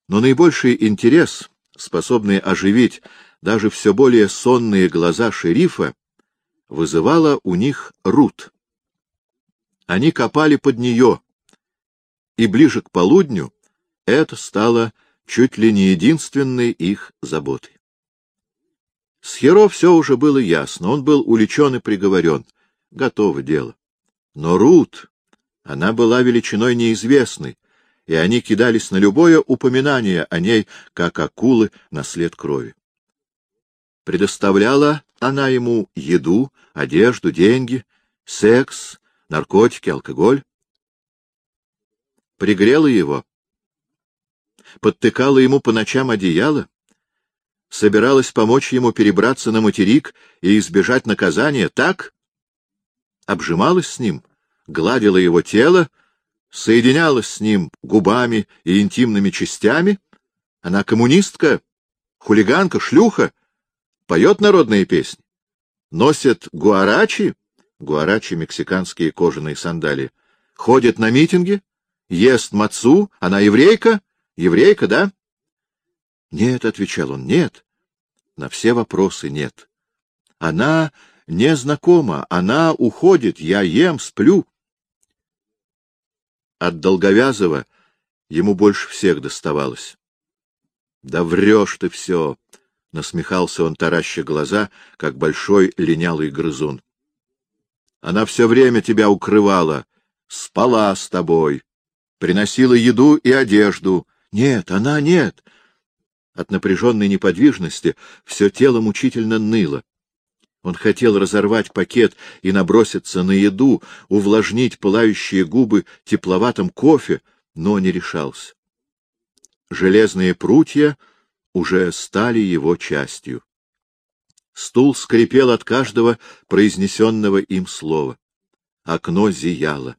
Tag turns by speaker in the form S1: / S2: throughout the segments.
S1: Но наибольший интерес, способный оживить даже все более сонные глаза шерифа, вызывала у них Рут. Они копали под нее, и ближе к полудню это стало чуть ли не единственной их заботой. С Хиро все уже было ясно, он был уличен и приговорен. Готово дело. Но Рут, она была величиной неизвестной, и они кидались на любое упоминание о ней, как акулы на след крови. Предоставляла она ему еду, одежду, деньги, секс, наркотики, алкоголь. Пригрела его, подтыкала ему по ночам одеяло, собиралась помочь ему перебраться на материк и избежать наказания, так? Обжималась с ним, гладила его тело, соединялась с ним губами и интимными частями. Она коммунистка, хулиганка, шлюха, поет народные песни, носит гуарачи, гуарачи — мексиканские кожаные сандалии, ходит на митинги, ест мацу, она еврейка, еврейка, да? Нет, — отвечал он, — нет. На все вопросы нет. Она не знакома, она уходит, я ем, сплю. От Долговязова ему больше всех доставалось. — Да врешь ты все! — насмехался он, тараща глаза, как большой линялый грызун. — Она все время тебя укрывала, спала с тобой, приносила еду и одежду. Нет, она нет. От напряженной неподвижности все тело мучительно ныло. Он хотел разорвать пакет и наброситься на еду, увлажнить пылающие губы тепловатым кофе, но не решался. Железные прутья уже стали его частью. Стул скрипел от каждого произнесенного им слова. Окно зияло.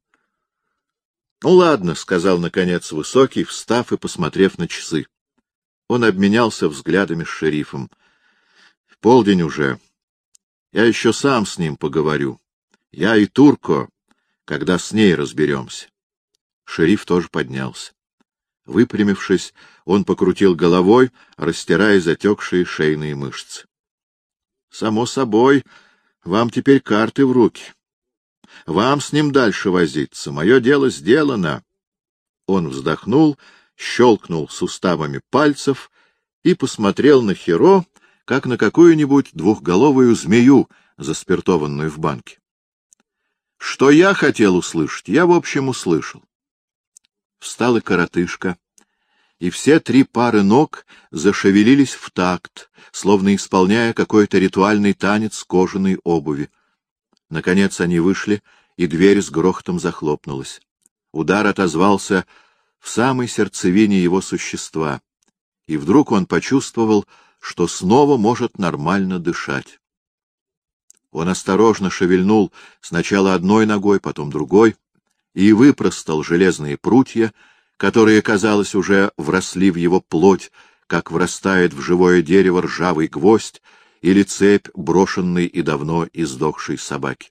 S1: — Ну, ладно, — сказал, наконец, Высокий, встав и посмотрев на часы. Он обменялся взглядами с шерифом. — Полдень уже. Я еще сам с ним поговорю. Я и Турко, когда с ней разберемся. Шериф тоже поднялся. Выпрямившись, он покрутил головой, растирая затекшие шейные мышцы. — Само собой, вам теперь карты в руки. Вам с ним дальше возиться. Мое дело сделано. Он вздохнул, щелкнул суставами пальцев и посмотрел на Хиро, как на какую-нибудь двухголовую змею, заспиртованную в банке. Что я хотел услышать, я, в общем, услышал. Встал и коротышка, и все три пары ног зашевелились в такт, словно исполняя какой-то ритуальный танец кожаной обуви. Наконец они вышли, и дверь с грохотом захлопнулась. Удар отозвался в самой сердцевине его существа, и вдруг он почувствовал, что снова может нормально дышать. Он осторожно шевельнул сначала одной ногой, потом другой, и выпростал железные прутья, которые, казалось, уже вросли в его плоть, как врастает в живое дерево ржавый гвоздь или цепь брошенной и давно издохшей собаки.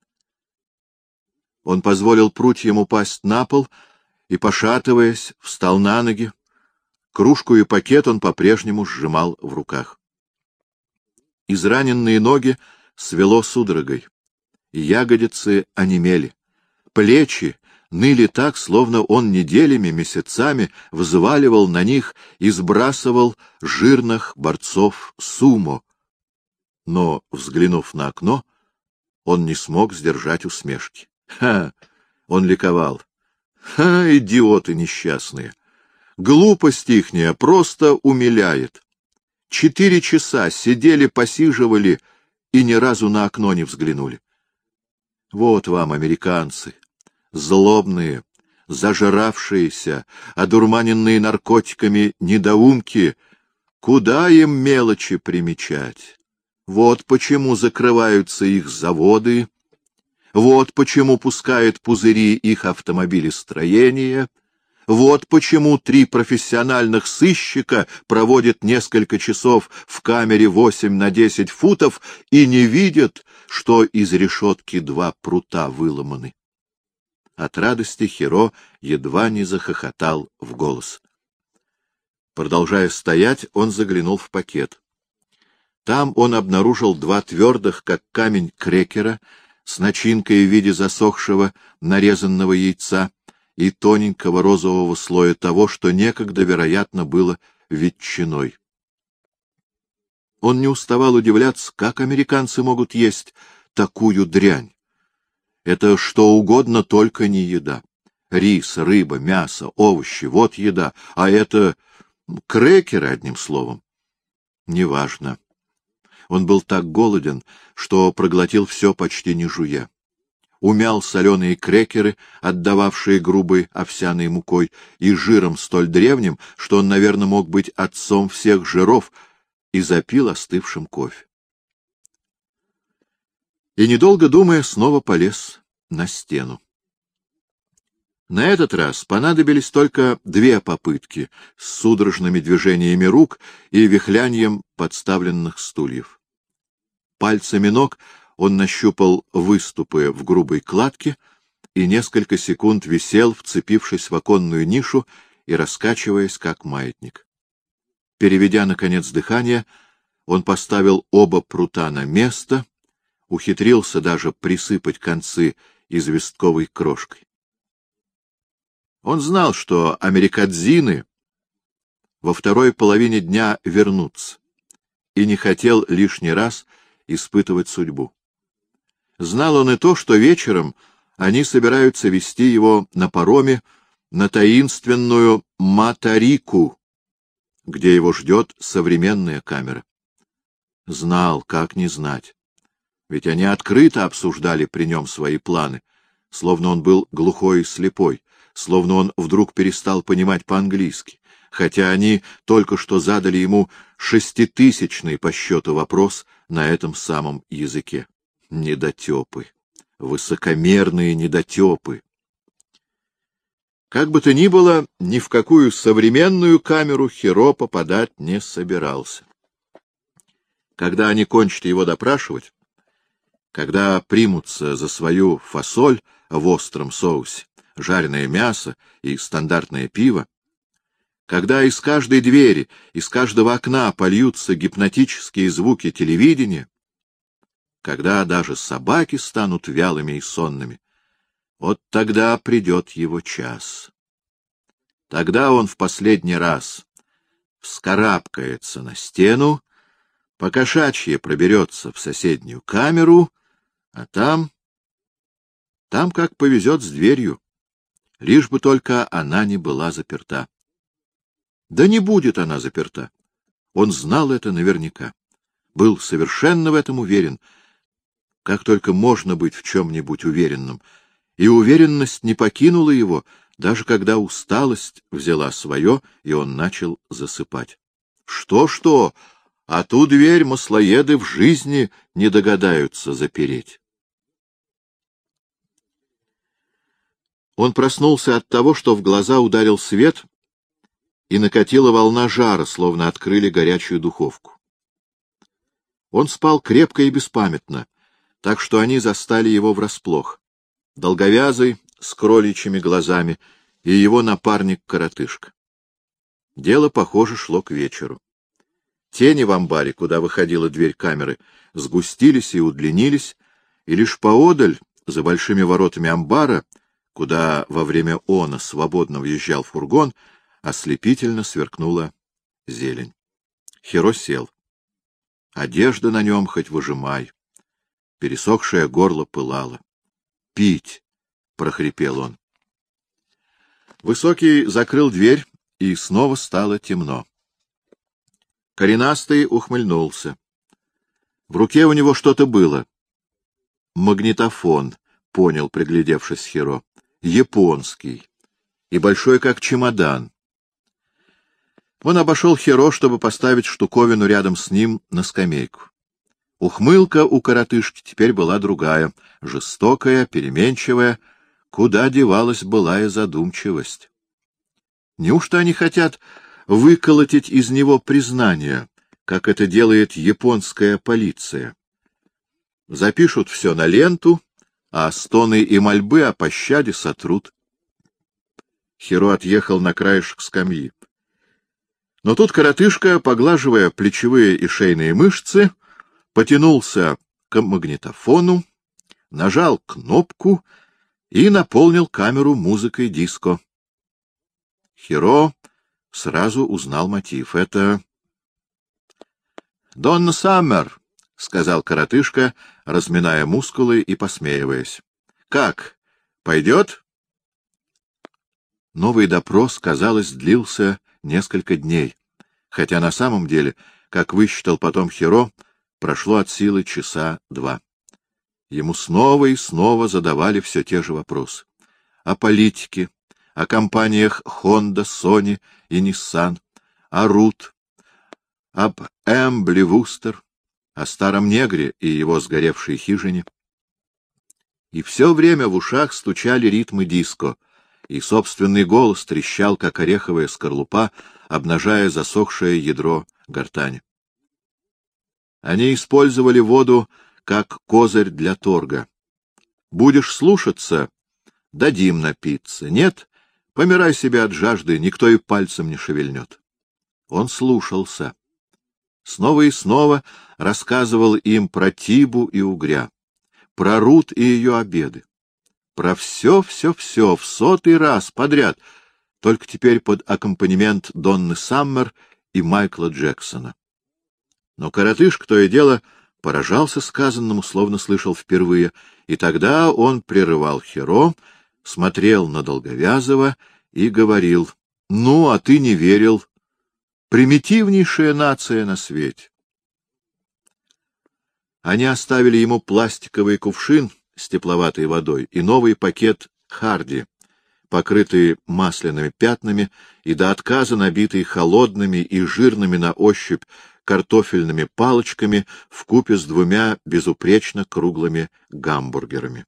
S1: Он позволил прутьям упасть на пол и, пошатываясь, встал на ноги. Кружку и пакет он по-прежнему сжимал в руках. Израненные ноги свело судорогой, и ягодицы онемели. Плечи ныли так, словно он неделями, месяцами взваливал на них и сбрасывал жирных борцов сумо. Но, взглянув на окно, он не смог сдержать усмешки. Ха! Он ликовал. Ха, идиоты несчастные! Глупость ихняя просто умиляет. 4 часа сидели, посиживали и ни разу на окно не взглянули. Вот вам, американцы, злобные, зажравшиеся, одурманенные наркотиками недоумки, куда им мелочи примечать? Вот почему закрываются их заводы, вот почему пускает пузыри их автомобилестроение, вот почему 3 профессиональных сыщика проводят несколько часов в камере 8 на 10 футов и не видят, что из решетки 2 прута выломаны. От радости Хиро едва не захохотал в голос. Продолжая стоять, он заглянул в пакет. Там он обнаружил 2 твердых, как камень, крекера с начинкой в виде засохшего нарезанного яйца и тоненького розового слоя того, что некогда, вероятно, было ветчиной. Он не уставал удивляться, как американцы могут есть такую дрянь. Это что угодно, только не еда. Рис, рыба, мясо, овощи — вот еда, а это крекеры, одним словом. Неважно. Он был так голоден, что проглотил все почти не жуя. Умял соленые крекеры, отдававшие грубой овсяной мукой, и жиром столь древним, что он, наверное, мог быть отцом всех жиров, и запил остывшим кофе. И, недолго думая, снова полез на стену. На этот раз понадобились только 2 попытки с судорожными движениями рук и вихлянием подставленных стульев. Пальцами ног он нащупал выступы в грубой кладке и несколько секунд висел, вцепившись в оконную нишу и раскачиваясь, как маятник. Переведя, наконец, дыхание, он поставил оба прута на место, ухитрился даже присыпать концы известковой крошкой. Он знал, что америкадзины во второй половине дня вернутся, и не хотел лишний раз испытывать судьбу. Знал он и то, что вечером они собираются везти его на пароме на таинственную Матарику, где его ждет современная камера. Знал, как не знать. Ведь они открыто обсуждали при нем свои планы, словно он был глухой и слепой, словно он вдруг перестал понимать по-английски, хотя они только что задали ему 6000-й по счету вопрос на этом самом языке. Недотепы, высокомерные недотепы. Как бы то ни было, ни в какую современную камеру Хиро попадать не собирался. Когда они кончат его допрашивать, когда примутся за свою фасоль в остром соусе, жареное мясо и стандартное пиво, когда из каждой двери, из каждого окна польются гипнотические звуки телевидения, когда даже собаки станут вялыми и сонными, вот тогда придет его час. Тогда он в последний раз вскарабкается на стену, покошачьи проберется в соседнюю камеру, а там как повезет с дверью, лишь бы только она не была заперта. Да не будет она заперта. Он знал это наверняка. Был совершенно в этом уверен, как только можно быть в чем-нибудь уверенным. И уверенность не покинула его, даже когда усталость взяла свое, и он начал засыпать. Что, а ту дверь маслоеды в жизни не догадаются запереть. Он проснулся от того, что в глаза ударил свет, и накатила волна жара, словно открыли горячую духовку. Он спал крепко и беспамятно, так что они застали его врасплох. Долговязый, с кроличьими глазами, и его напарник-коротышка. Дело, похоже, шло к вечеру. Тени в амбаре, куда выходила дверь камеры, сгустились и удлинились, и лишь поодаль, за большими воротами амбара, куда во время она свободно въезжал фургон, ослепительно сверкнула зелень. Хиро сел. Одежда на нем хоть выжимай. Пересохшее горло пылало. «Пить!» — прохрипел он. Высокий закрыл дверь, и снова стало темно. Коренастый ухмыльнулся. В руке у него что-то было. Магнитофон, понял, приглядевшись Хиро. Японский. И большой, как чемодан. Он обошел Хиро, чтобы поставить штуковину рядом с ним на скамейку. Ухмылка у коротышки теперь была другая, жестокая, переменчивая, куда девалась былая задумчивость. Неужто они хотят выколотить из него признание, как это делает японская полиция? Запишут все на ленту, а стоны и мольбы о пощаде сотрут. Хиро отъехал на краешек скамьи. Но тут коротышка, поглаживая плечевые и шейные мышцы, потянулся к магнитофону, нажал кнопку и наполнил камеру музыкой диско. Хиро сразу узнал мотив. Это «Донна Саммер», — сказал коротышка, разминая мускулы и посмеиваясь. — Как, пойдет? Новый допрос, казалось, длился несколько дней, хотя на самом деле, как высчитал потом Хиро, прошло от силы часа 2. Ему снова и снова задавали все те же вопросы. О политике, о компаниях Honda, Sony и Nissan, о Рут, об Эмбли Вустер, о старом негре и его сгоревшей хижине. И все время в ушах стучали ритмы диско, и собственный голос трещал, как ореховая скорлупа, обнажая засохшее ядро гортани. Они использовали воду как козырь для торга. Будешь слушаться — дадим напиться. Нет, помирай себе от жажды, никто и пальцем не шевельнет. Он слушался. Снова и снова рассказывал им про Тибу и Угря, про Рут и ее обеды, про все в 100-й раз подряд, только теперь под аккомпанемент Донны Саммер и Майкла Джексона. Но коротышка то и дело поражался сказанному, словно слышал впервые, и тогда он прерывал Хиро, смотрел на Долговязова и говорил: — Ну, а ты не верил. Примитивнейшая нация на свете. Они оставили ему пластиковый кувшин с тепловатой водой и новый пакет Харди, покрытый масляными пятнами и до отказа набитый холодными и жирными на ощупь картофельными палочками вкупе с 2 безупречно круглыми гамбургерами.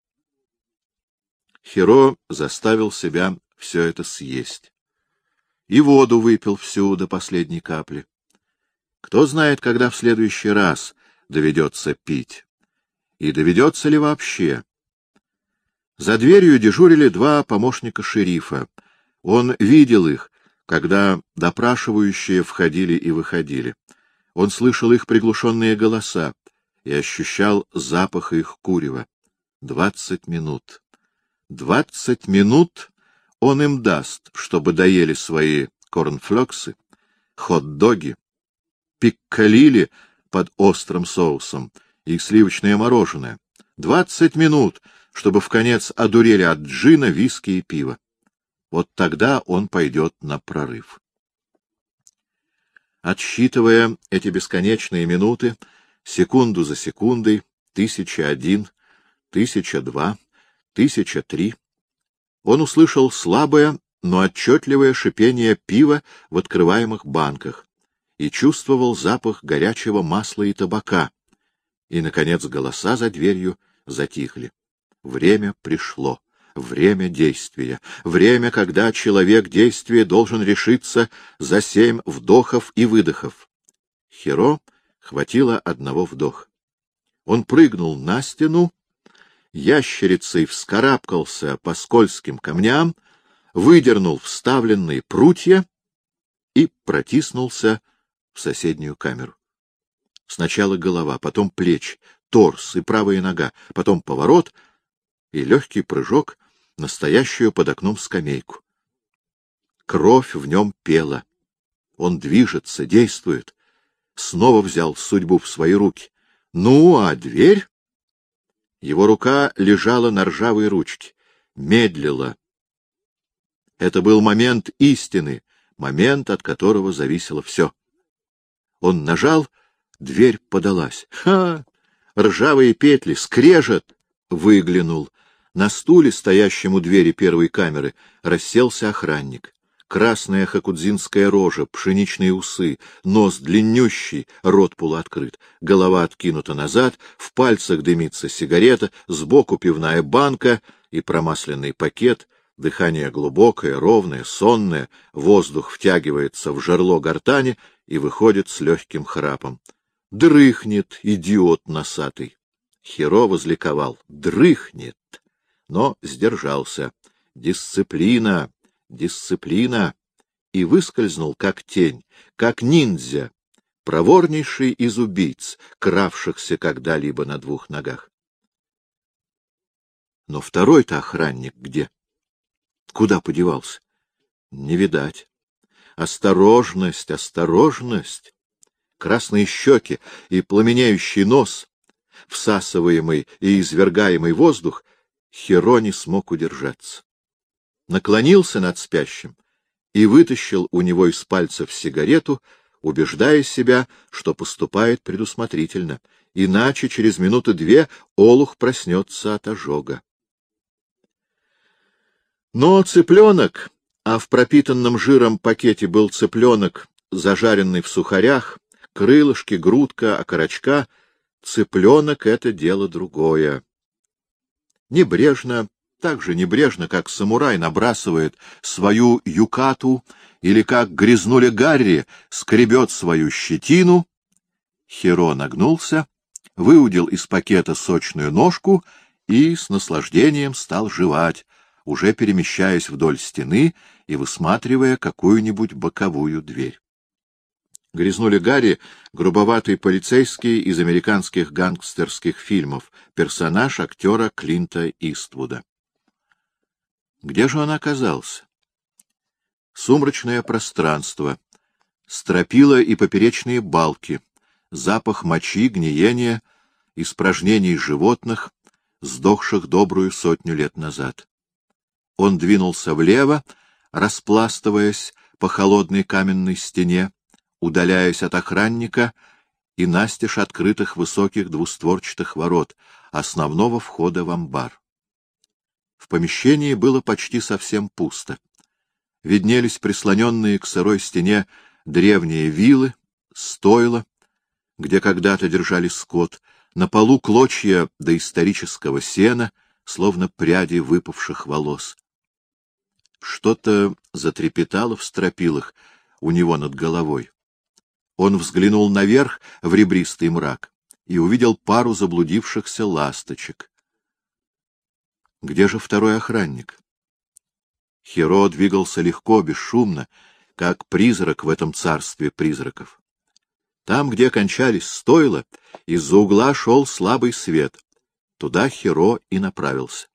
S1: Хиро заставил себя все это съесть. И воду выпил всю до последней капли. Кто знает, когда в следующий раз доведется пить. И доведется ли вообще? За дверью дежурили 2 помощника шерифа. Он видел их, когда допрашивающие входили и выходили. Он слышал их приглушенные голоса и ощущал запах их курева. 20 минут. 20 минут он им даст, чтобы доели свои корнфлёксы, хот-доги, пикколили под острым соусом и сливочное мороженое. 20 минут, чтобы вконец одурели от джина, виски и пива. Вот тогда он пойдет на прорыв. Отсчитывая эти бесконечные минуты, секунду за секундой, 1001, 1002, 1003, он услышал слабое, но отчетливое шипение пива в открываемых банках и чувствовал запах горячего масла и табака. И, наконец, голоса за дверью затихли. Время пришло. Время действия. Время, когда человек действия должен решиться за 7 вдохов и выдохов. Хиро хватило 1 вдоха. Он прыгнул на стену, ящерицей вскарабкался по скользким камням, выдернул вставленные прутья и протиснулся в соседнюю камеру. Сначала голова, потом плечи, торс и правая нога, потом поворот и легкий прыжок на стоящую под окном скамейку. Кровь в нем пела. Он движется, действует. Снова взял судьбу в свои руки. Ну, а дверь? Его рука лежала на ржавой ручке, медлила. Это был момент истины, момент, от которого зависело все. Он нажал, дверь подалась. Ха! Ржавые петли, скрежет! Выглянул. На стуле, стоящем у двери первой камеры, расселся охранник. Красная хакудзинская рожа, пшеничные усы, нос длиннющий, рот полуоткрыт, голова откинута назад, в пальцах дымится сигарета, сбоку пивная банка и промасленный пакет, дыхание глубокое, ровное, сонное, воздух втягивается в жерло гортани и выходит с легким храпом. Дрыхнет, идиот носатый. Хиро возликовал. Дрыхнет. Но сдержался. Дисциплина. Дисциплина. и выскользнул, как тень, как ниндзя, проворнейший из убийц, кравшихся когда-либо на двух ногах. Но второй-то охранник где? Куда подевался? Не видать. Осторожность, осторожность! Красные щеки и пламенеющий нос, всасываемый и извергаемый воздух, Хиро не смог удержаться. Наклонился над спящим и вытащил у него из пальцев сигарету, убеждая себя, что поступает предусмотрительно, иначе через минуты две олух проснется от ожога. Но цыпленок, а в пропитанном жиром пакете был цыпленок, зажаренный в сухарях, крылышки, грудка, окорочка, цыпленок — это дело другое. Небрежно, так же небрежно, как самурай набрасывает свою юкату или как грязнуля Гарри скребет свою щетину, Хиро нагнулся, выудил из пакета сочную ножку и с наслаждением стал жевать, уже перемещаясь вдоль стены и высматривая какую-нибудь боковую дверь. Грязнуля Гарри — грубоватый полицейский из американских гангстерских фильмов, персонаж актера Клинта Иствуда. Где же он оказался? Сумрачное пространство, стропила и поперечные балки, запах мочи, гниения, испражнений животных, сдохших добрую 100 лет назад. Он двинулся влево, распластываясь по холодной каменной стене, удаляясь от охранника и настежь открытых высоких двустворчатых ворот, основного входа в амбар. В помещении было почти совсем пусто. Виднелись прислоненные к сырой стене древние вилы, стойла, где когда-то держали скот, на полу клочья доисторического сена, словно пряди выпавших волос. Что-то затрепетало в стропилах у него над головой. Он взглянул наверх в ребристый мрак и увидел пару заблудившихся ласточек. Где же второй охранник? Хиро двигался легко, бесшумно, как призрак в этом царстве призраков. Там, где кончались стойла, из-за угла шел слабый свет. Туда Хиро и направился.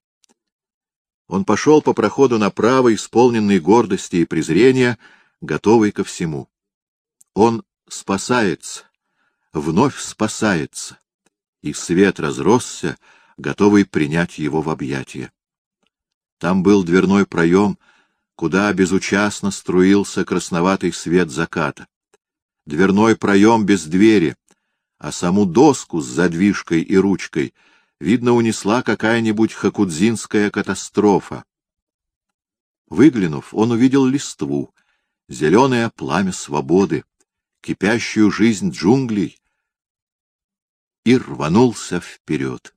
S1: Он пошел по проходу направо, исполненный гордости и презрения, готовый ко всему. Он спасается, вновь спасается, и свет разросся, готовый принять его в объятия. Там был дверной проем, куда безучастно струился красноватый свет заката. Дверной проем без двери, а саму доску с задвижкой и ручкой видно, унесла какая-нибудь хакудзинская катастрофа. Выглянув, он увидел листву, зеленое пламя свободы, кипящую жизнь джунглей, и рванулся вперед.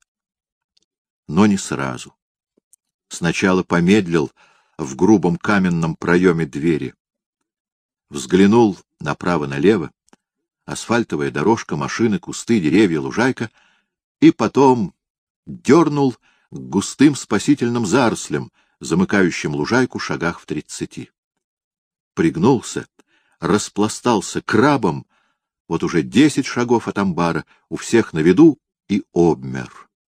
S1: Но не сразу. Сначала помедлил в грубом каменном проеме двери. Взглянул направо-налево, асфальтовая дорожка, машины, кусты, деревья, лужайка, и потом дернул к густым спасительным зарослям, замыкающим лужайку шагах в 30. Пригнулся, распластался крабом, вот уже 10 шагов от амбара, у всех на виду, и обмер.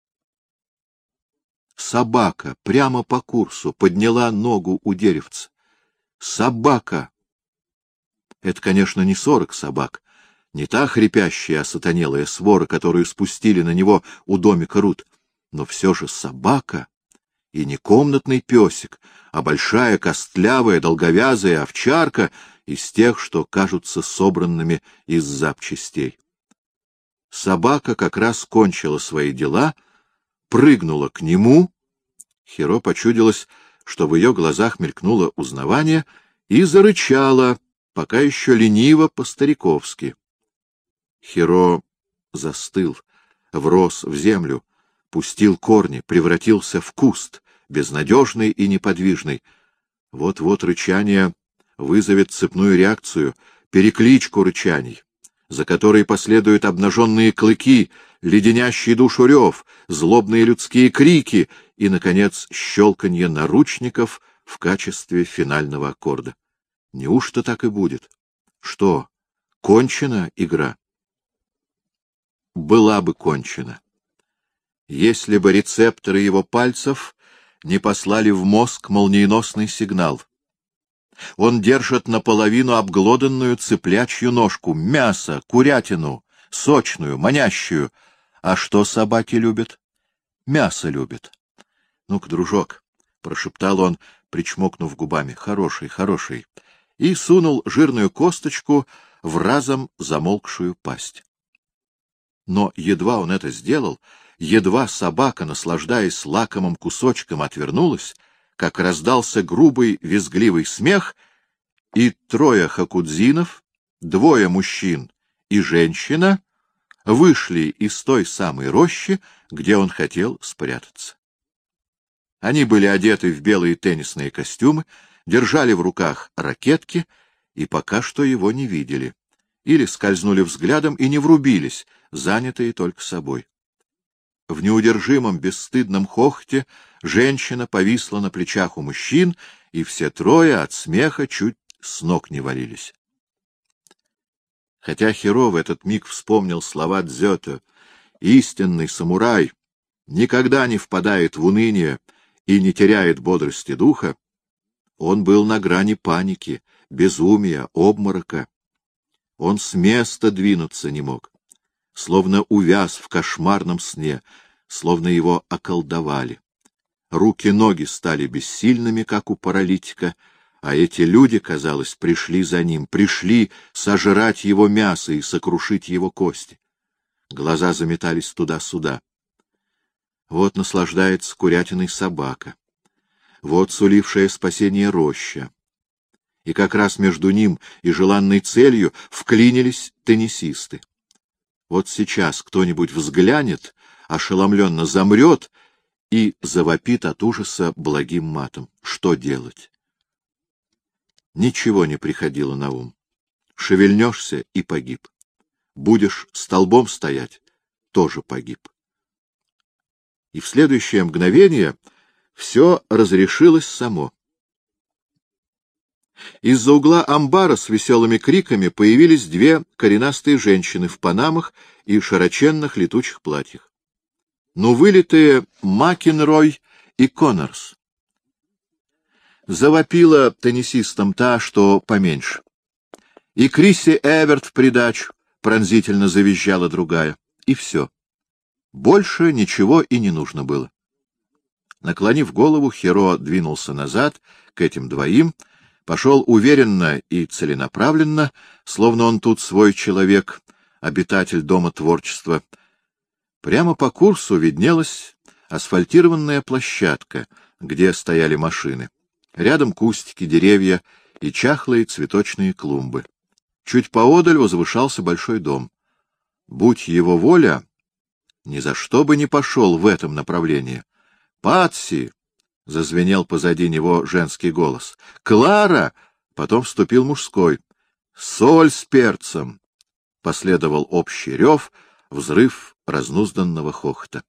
S1: Собака прямо по курсу подняла ногу у деревца. Собака! Это, конечно, не 40 собак, не та хрипящая осатанелая свора, которую спустили на него у домика Рут, но все же собака, и не комнатный песик, а большая, костлявая, долговязая овчарка из тех, что кажутся собранными из запчастей. Собака как раз кончила свои дела, прыгнула к нему. Хиро почудилось, что в ее глазах мелькнуло узнавание, и зарычала, пока еще лениво по-стариковски. Хиро застыл, врос в землю, пустил корни, превратился в куст, безнадежный и неподвижный. Вот-вот рычание вызовет цепную реакцию, перекличку рычаний, за которой последуют обнаженные клыки, леденящий душу рев, злобные людские крики и, наконец, щелканье наручников в качестве финального аккорда. Неужто так и будет? Что, кончена игра? Была бы кончена, если бы рецепторы его пальцев не послали в мозг молниеносный сигнал. Он держит наполовину обглоданную цыплячью ножку, мясо, курятину, сочную, манящую. А что собаки любят? Мясо любят. — Ну-ка, дружок, — прошептал он, причмокнув губами, — хороший, хороший, и сунул жирную косточку в разом замолкшую пасть. Но едва он это сделал, едва собака, наслаждаясь лакомым кусочком, отвернулась, как раздался грубый визгливый смех, и 3 хакудзинов, 2 мужчин и женщина вышли из той самой рощи, где он хотел спрятаться. Они были одеты в белые теннисные костюмы, держали в руках ракетки и пока что его не видели. Или скользнули взглядом и не врубились, занятые только собой. В неудержимом бесстыдном хохоте женщина повисла на плечах у мужчин, и все 3 от смеха чуть с ног не валились. Хотя Хиро в этот миг вспомнил слова Дзёте: «Истинный самурай никогда не впадает в уныние и не теряет бодрости духа», он был на грани паники, безумия, обморока. Он с места двинуться не мог, словно увяз в кошмарном сне, словно его околдовали. Руки-ноги стали бессильными, как у паралитика, а эти люди, казалось, пришли за ним, пришли сожрать его мясо и сокрушить его кости. Глаза заметались туда-сюда. Вот наслаждается курятиной собака, вот сулившая спасение роща. И как раз между ним и желанной целью вклинились теннисисты. Вот сейчас кто-нибудь взглянет, ошеломленно замрет и завопит от ужаса благим матом. Что делать? Ничего не приходило на ум. Шевельнешься — и погиб. Будешь столбом стоять — тоже погиб. И в следующее мгновение все разрешилось само. Из-за угла амбара с веселыми криками появились 2 коренастые женщины в панамах и широченных летучих платьях. Ну, вылитые Макенрой и Коннорс. Завопила теннисистам та, что поменьше. И Крисси Эверт в придачу пронзительно завизжала другая. И все. Больше ничего и не нужно было. Наклонив голову, Хиро двинулся назад к этим 2, пошел уверенно и целенаправленно, словно он тут свой человек, обитатель Дома творчества. Прямо по курсу виднелась асфальтированная площадка, где стояли машины. Рядом кустики, деревья и чахлые цветочные клумбы. Чуть поодаль возвышался большой дом. Будь его воля, ни за что бы не пошел в этом направлении. «Патси!» — зазвенел позади него женский голос. «Клара!» — потом вступил мужской. «Соль с перцем!» — последовал общий рев, взрыв разнузданного хохота.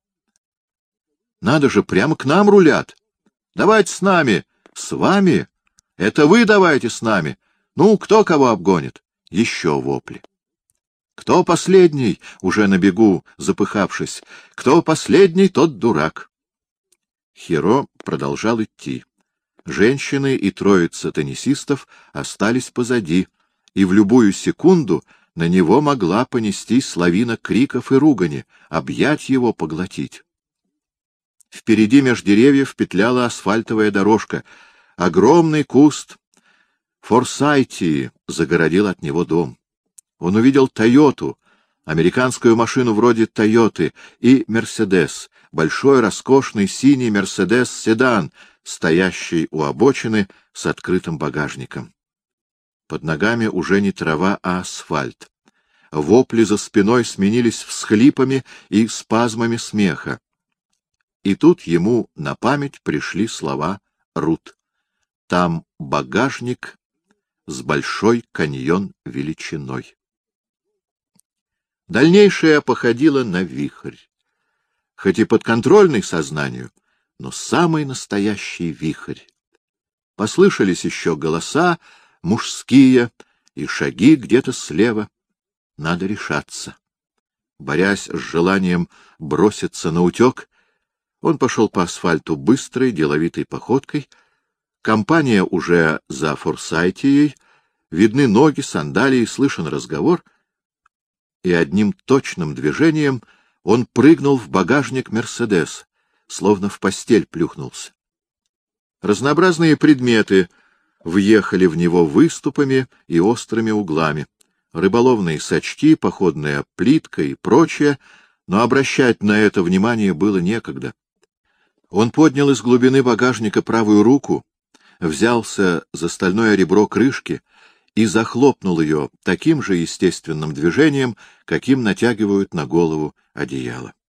S1: «Надо же, прямо к нам рулят! Давайте с нами!» «С вами? Это вы давайте с нами! Ну, кто кого обгонит?» Еще вопли. «Кто последний?» — уже на бегу, запыхавшись. «Кто последний, тот дурак». Хиро продолжал идти. Женщины и 3 теннисистов остались позади, и в любую секунду на него могла понестись лавина криков и ругани, объять его, поглотить. Впереди меж деревьев петляла асфальтовая дорожка. Огромный куст форсайтии загородил от него дом. Он увидел «Тойоту», американскую машину вроде «Тойоты», и «Мерседес», большой роскошный синий «Мерседес-седан», стоящий у обочины с открытым багажником. Под ногами уже не трава, а асфальт. Вопли за спиной сменились всхлипами и спазмами смеха. И тут ему на память пришли слова Рут. Там багажник с большой каньон величиной. Дальнейшее походило на вихрь. Хоть и подконтрольный сознанию, но самый настоящий вихрь. Послышались еще голоса, мужские и шаги где-то слева. Надо решаться. Борясь с желанием броситься наутек, он пошел по асфальту быстрой, деловитой походкой. Компания уже за Форсайтией, видны ноги, сандалии, слышен разговор, и одним точным движением он прыгнул в багажник «Мерседес», словно в постель плюхнулся. Разнообразные предметы въехали в него выступами и острыми углами. Рыболовные сачки, походная плитка и прочее, но обращать на это внимание было некогда. Он поднял из глубины багажника правую руку, взялся за стальное ребро крышки и захлопнул ее таким же естественным движением, каким натягивают на голову одеяло.